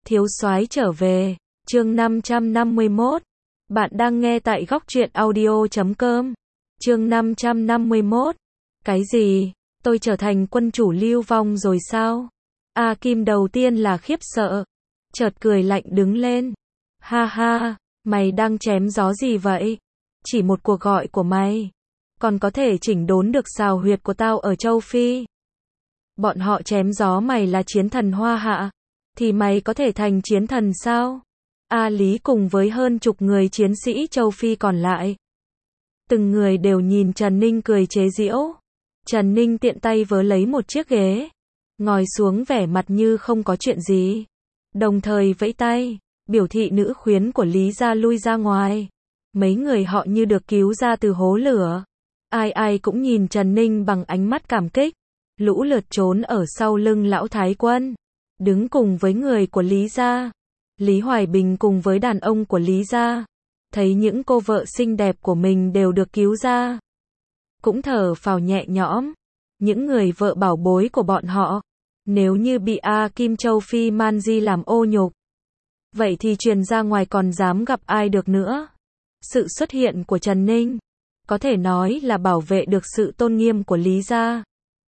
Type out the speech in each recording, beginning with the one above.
Thiếu soái trở về, chương 551. Bạn đang nghe tại góc truyện audio.com. Chương 551. Cái gì? Tôi trở thành quân chủ lưu vong rồi sao? A Kim đầu tiên là khiếp sợ, chợt cười lạnh đứng lên. Ha ha, mày đang chém gió gì vậy? Chỉ một cuộc gọi của mày, còn có thể chỉnh đốn được xào huyệt của tao ở châu Phi. Bọn họ chém gió mày là chiến thần Hoa Hạ, thì mày có thể thành chiến thần sao? A Lý cùng với hơn chục người chiến sĩ châu Phi còn lại, từng người đều nhìn Trần Ninh cười chế giễu. Trần Ninh tiện tay vớ lấy một chiếc ghế, ngồi xuống vẻ mặt như không có chuyện gì, đồng thời vẫy tay, biểu thị nữ khuyến của Lý gia lui ra ngoài. Mấy người họ như được cứu ra từ hố lửa. Ai ai cũng nhìn Trần Ninh bằng ánh mắt cảm kích, lũ lượt trốn ở sau lưng lão thái quân, đứng cùng với người của Lý gia. Lý Hoài Bình cùng với đàn ông của Lý gia, thấy những cô vợ xinh đẹp của mình đều được cứu ra, cũng thở phào nhẹ nhõm. Những người vợ bảo bối của bọn họ, nếu như bị A Kim châu Phi man di làm ô nhục, vậy thì truyền ra ngoài còn dám gặp ai được nữa. Sự xuất hiện của Trần Ninh, có thể nói là bảo vệ được sự tôn nghiêm của Lý gia.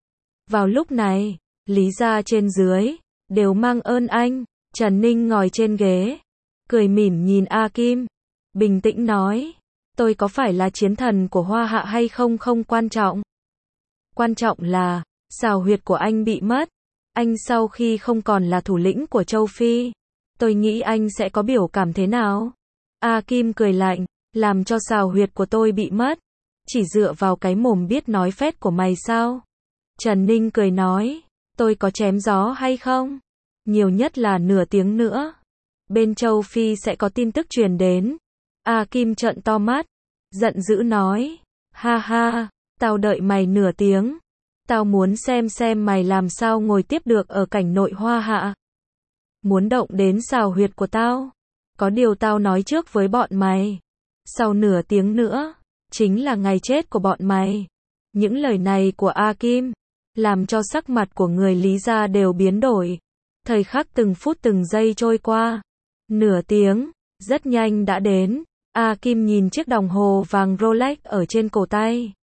Vào lúc này, Lý gia trên dưới, đều mang ơn anh. Trần Ninh ngồi trên ghế, cười mỉm nhìn A Kim, bình tĩnh nói, tôi có phải là chiến thần của Hoa Hạ hay không không quan trọng. Quan trọng là, xào huyệt của anh bị mất. Anh sau khi không còn là thủ lĩnh của châu Phi, tôi nghĩ anh sẽ có biểu cảm thế nào? A Kim cười lạnh, làm cho xào huyệt của tôi bị mất, chỉ dựa vào cái mồm biết nói phét của mày sao? Trần Ninh cười nói, tôi có chém gió hay không? Nhiều nhất là nửa tiếng nữa, bên châu Phi sẽ có tin tức truyền đến. A Kim trợn to mắt, giận dữ nói, ha ha, tao đợi mày nửa tiếng, tao muốn xem mày làm sao ngồi tiếp được ở cảnh nội Hoa Hạ. Muốn động đến xào huyệt của tao, có điều tao nói trước với bọn mày, sau nửa tiếng nữa, chính là ngày chết của bọn mày. Những lời này của A Kim, làm cho sắc mặt của người Lý gia đều biến đổi. Thời khắc từng phút từng giây trôi qua, nửa tiếng, rất nhanh đã đến. A Kim nhìn chiếc đồng hồ vàng Rolex ở trên cổ tay,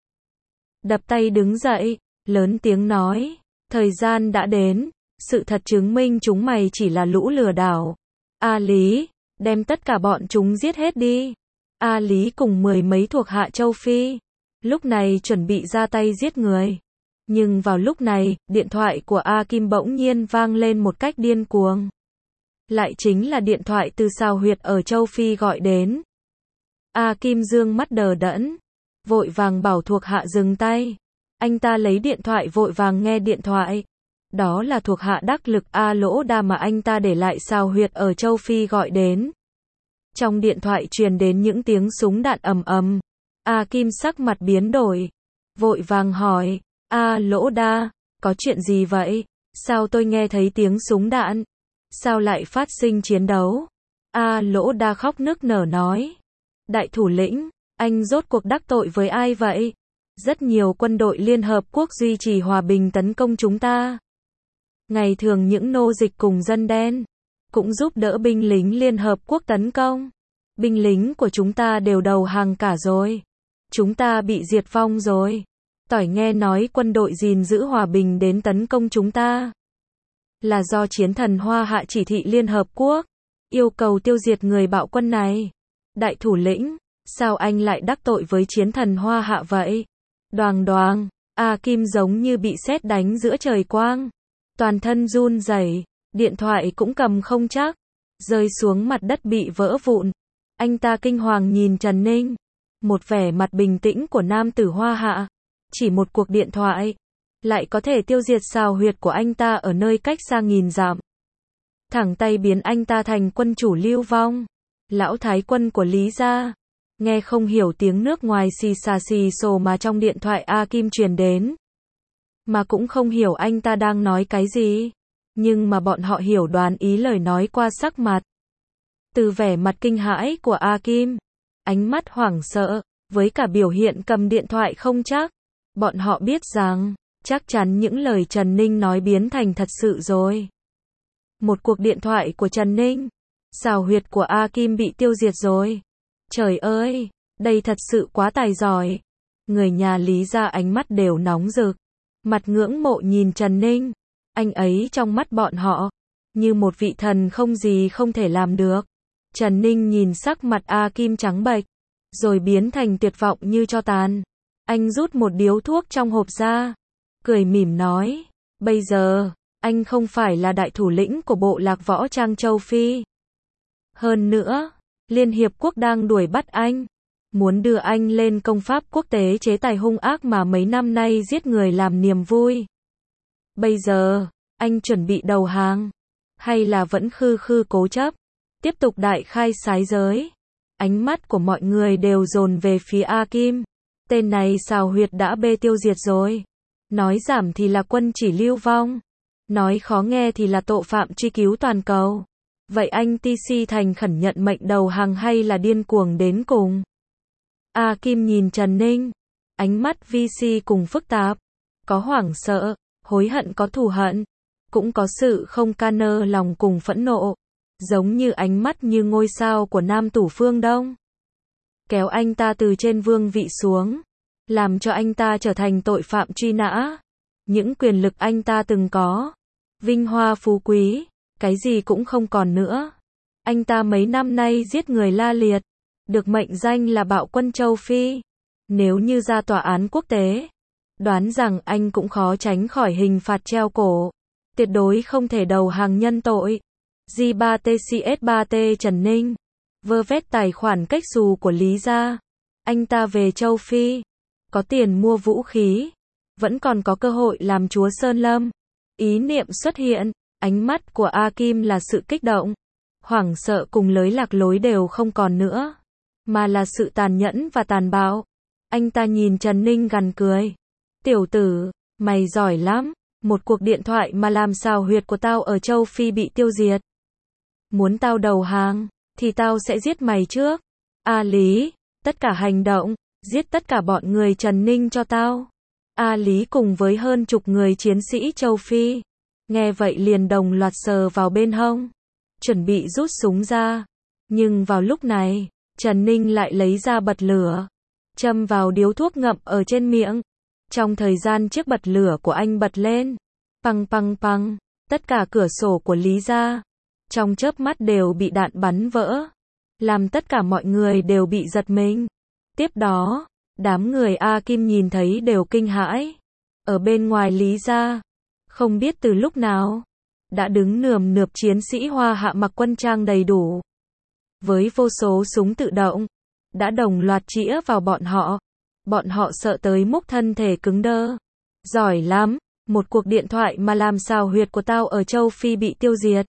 đập tay đứng dậy, lớn tiếng nói, thời gian đã đến, sự thật chứng minh chúng mày chỉ là lũ lừa đảo. A Lý, đem tất cả bọn chúng giết hết đi. A Lý cùng 10 mấy thuộc hạ châu Phi, lúc này chuẩn bị ra tay giết người. Nhưng vào lúc này, điện thoại của A Kim bỗng nhiên vang lên một cách điên cuồng. Lại chính là điện thoại từ xào huyệt ở châu Phi gọi đến. A Kim dương mắt đờ đẫn, vội vàng bảo thuộc hạ dừng tay. Anh ta lấy điện thoại vội vàng nghe điện thoại. Đó là thuộc hạ đắc lực A Lỗ Đa mà anh ta để lại xào huyệt ở châu Phi gọi đến. Trong điện thoại truyền đến những tiếng súng đạn ầm ầm. A Kim sắc mặt biến đổi, vội vàng hỏi, A Lỗ Đa, có chuyện gì vậy? Sao tôi nghe thấy tiếng súng đạn? Sao lại phát sinh chiến đấu? A Lỗ Đa khóc nức nở nói, đại thủ lĩnh, anh rốt cuộc đắc tội với ai vậy? Rất nhiều quân đội Liên Hợp Quốc duy trì hòa bình tấn công chúng ta. Ngày thường những nô dịch cùng dân đen, cũng giúp đỡ binh lính Liên Hợp Quốc tấn công. Binh lính của chúng ta đều đầu hàng cả rồi. Chúng ta bị diệt vong rồi. Tỏi nghe nói quân đội gìn giữ hòa bình đến tấn công chúng ta, là do chiến thần Hoa Hạ chỉ thị Liên Hợp Quốc, yêu cầu tiêu diệt người bạo quân này. Đại thủ lĩnh, sao anh lại đắc tội với chiến thần Hoa Hạ vậy? Đoàng đoàng, A Kim giống như bị sét đánh giữa trời quang, toàn thân run rẩy, điện thoại cũng cầm không chắc, rơi xuống mặt đất bị vỡ vụn. Anh ta kinh hoàng nhìn Trần Ninh, một vẻ mặt bình tĩnh của nam tử Hoa Hạ. Chỉ một cuộc điện thoại, lại có thể tiêu diệt xào huyệt của anh ta ở nơi cách xa nghìn dặm. Thẳng tay biến anh ta thành quân chủ lưu vong. Lão thái quân của Lý gia, nghe không hiểu tiếng nước ngoài xì xà xì xồ mà trong điện thoại A Kim truyền đến. Mà cũng không hiểu anh ta đang nói cái gì. Nhưng mà bọn họ hiểu đoán ý lời nói qua sắc mặt. Từ vẻ mặt kinh hãi của A Kim, ánh mắt hoảng sợ, với cả biểu hiện cầm điện thoại không chắc. Bọn họ biết rằng, chắc chắn những lời Trần Ninh nói biến thành thật sự rồi. Một cuộc điện thoại của Trần Ninh. Xào huyệt của A Kim bị tiêu diệt rồi. Trời ơi, đây thật sự quá tài giỏi. Người nhà Lý gia ánh mắt đều nóng rực. Mặt ngưỡng mộ nhìn Trần Ninh. Anh ấy trong mắt bọn họ, như một vị thần không gì không thể làm được. Trần Ninh nhìn sắc mặt A Kim trắng bệch, rồi biến thành tuyệt vọng như tro tàn. Anh rút một điếu thuốc trong hộp ra, cười mỉm nói, bây giờ, anh không phải là đại thủ lĩnh của bộ lạc võ trang châu Phi. Hơn nữa, Liên Hiệp Quốc đang đuổi bắt anh, muốn đưa anh lên công pháp quốc tế chế tài hung ác mà mấy năm nay giết người làm niềm vui. Bây giờ, anh chuẩn bị đầu hàng, hay là vẫn khư khư cố chấp, tiếp tục đại khai sái giới. Ánh mắt của mọi người đều dồn về phía A Kim. Tên này xào huyệt đã bê tiêu diệt rồi. Nói giảm thì là quân chỉ lưu vong. Nói khó nghe thì là tội phạm truy cứu toàn cầu. Vậy anh TC thành khẩn nhận mệnh đầu hàng hay là điên cuồng đến cùng? A Kim nhìn Trần Ninh. Ánh mắt VC cùng phức tạp. Có hoảng sợ, hối hận, có thù hận. Cũng có sự không can nơ lòng cùng phẫn nộ. Giống như ánh mắt như ngôi sao của nam tủ phương Đông. Kéo anh ta từ trên vương vị xuống. Làm cho anh ta trở thành tội phạm truy nã. Những quyền lực anh ta từng có. Vinh hoa phú quý. Cái gì cũng không còn nữa. Anh ta mấy năm nay giết người la liệt. Được mệnh danh là bạo quân châu Phi. Nếu như ra tòa án quốc tế, đoán rằng anh cũng khó tránh khỏi hình phạt treo cổ. Tuyệt đối không thể đầu hàng nhân tội. J3TCS3T Trần Ninh vơ vét tài khoản cách xù của Lý gia. Anh ta về châu Phi, có tiền mua vũ khí, vẫn còn có cơ hội làm chúa Sơn Lâm. Ý niệm xuất hiện, ánh mắt của A Kim là sự kích động, hoảng sợ cùng lối lạc lối đều không còn nữa, mà là sự tàn nhẫn và tàn bạo. Anh ta nhìn Trần Ninh gằn cười. Tiểu tử, mày giỏi lắm, một cuộc điện thoại mà làm xào huyệt của tao ở châu Phi bị tiêu diệt. Muốn tao đầu hàng, thì tao sẽ giết mày trước. A Lý, tất cả hành động, giết tất cả bọn người Trần Ninh cho tao. A Lý cùng với hơn chục người chiến sĩ châu Phi, nghe vậy liền đồng loạt sờ vào bên hông, chuẩn bị rút súng ra. Nhưng vào lúc này, Trần Ninh lại lấy ra bật lửa, châm vào điếu thuốc ngậm ở trên miệng. Trong thời gian chiếc bật lửa của anh bật lên, păng păng păng, tất cả cửa sổ của Lý gia trong chớp mắt đều bị đạn bắn vỡ, làm tất cả mọi người đều bị giật mình. Tiếp đó, đám người A Kim nhìn thấy đều kinh hãi. Ở bên ngoài Lý gia, không biết từ lúc nào, đã đứng nườm nượp chiến sĩ Hoa Hạ mặc quân trang đầy đủ, với vô số súng tự động, đã đồng loạt chĩa vào bọn họ. Bọn họ sợ tới mức thân thể cứng đơ. Giỏi lắm, một cuộc điện thoại mà làm xào huyệt của tao ở châu Phi bị tiêu diệt.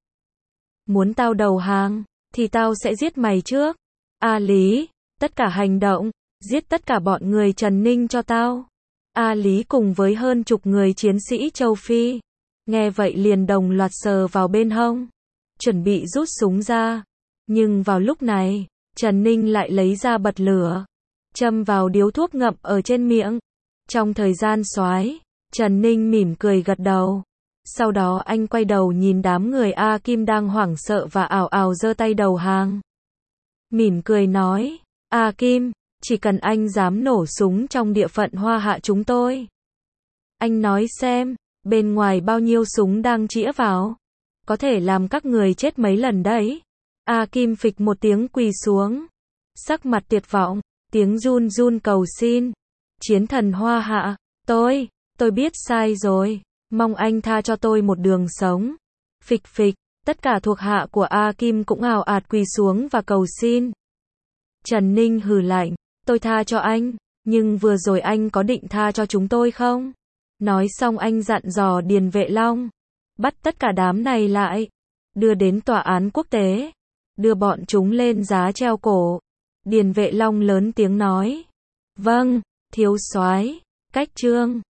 Muốn tao đầu hàng, thì tao sẽ giết mày trước. A Lý, tất cả hành động, giết tất cả bọn người Trần Ninh cho tao. A Lý cùng với hơn chục người chiến sĩ châu Phi, nghe vậy liền đồng loạt sờ vào bên hông, chuẩn bị rút súng ra. Nhưng vào lúc này, Trần Ninh lại lấy ra bật lửa, châm vào điếu thuốc ngậm ở trên miệng. Trong thời gian xoái, Trần Ninh mỉm cười gật đầu. Sau đó anh quay đầu nhìn đám người A Kim đang hoảng sợ và ào ào giơ tay đầu hàng. Mỉm cười nói, A Kim, chỉ cần anh dám nổ súng trong địa phận Hoa Hạ chúng tôi. Anh nói xem, bên ngoài bao nhiêu súng đang chĩa vào. Có thể làm các người chết mấy lần đấy. A Kim phịch một tiếng quỳ xuống. Sắc mặt tuyệt vọng, tiếng run run cầu xin. Chiến thần Hoa Hạ, tôi biết sai rồi. Mong anh tha cho tôi một đường sống. Phịch phịch, tất cả thuộc hạ của A Kim cũng ào ạt quỳ xuống và cầu xin. Trần Ninh hừ lạnh, tôi tha cho anh, nhưng vừa rồi anh có định tha cho chúng tôi không? Nói xong anh dặn dò Điền Vệ Long, bắt tất cả đám này lại, đưa đến tòa án quốc tế, đưa bọn chúng lên giá treo cổ. Điền Vệ Long lớn tiếng nói, vâng, thiếu soái. Cách chương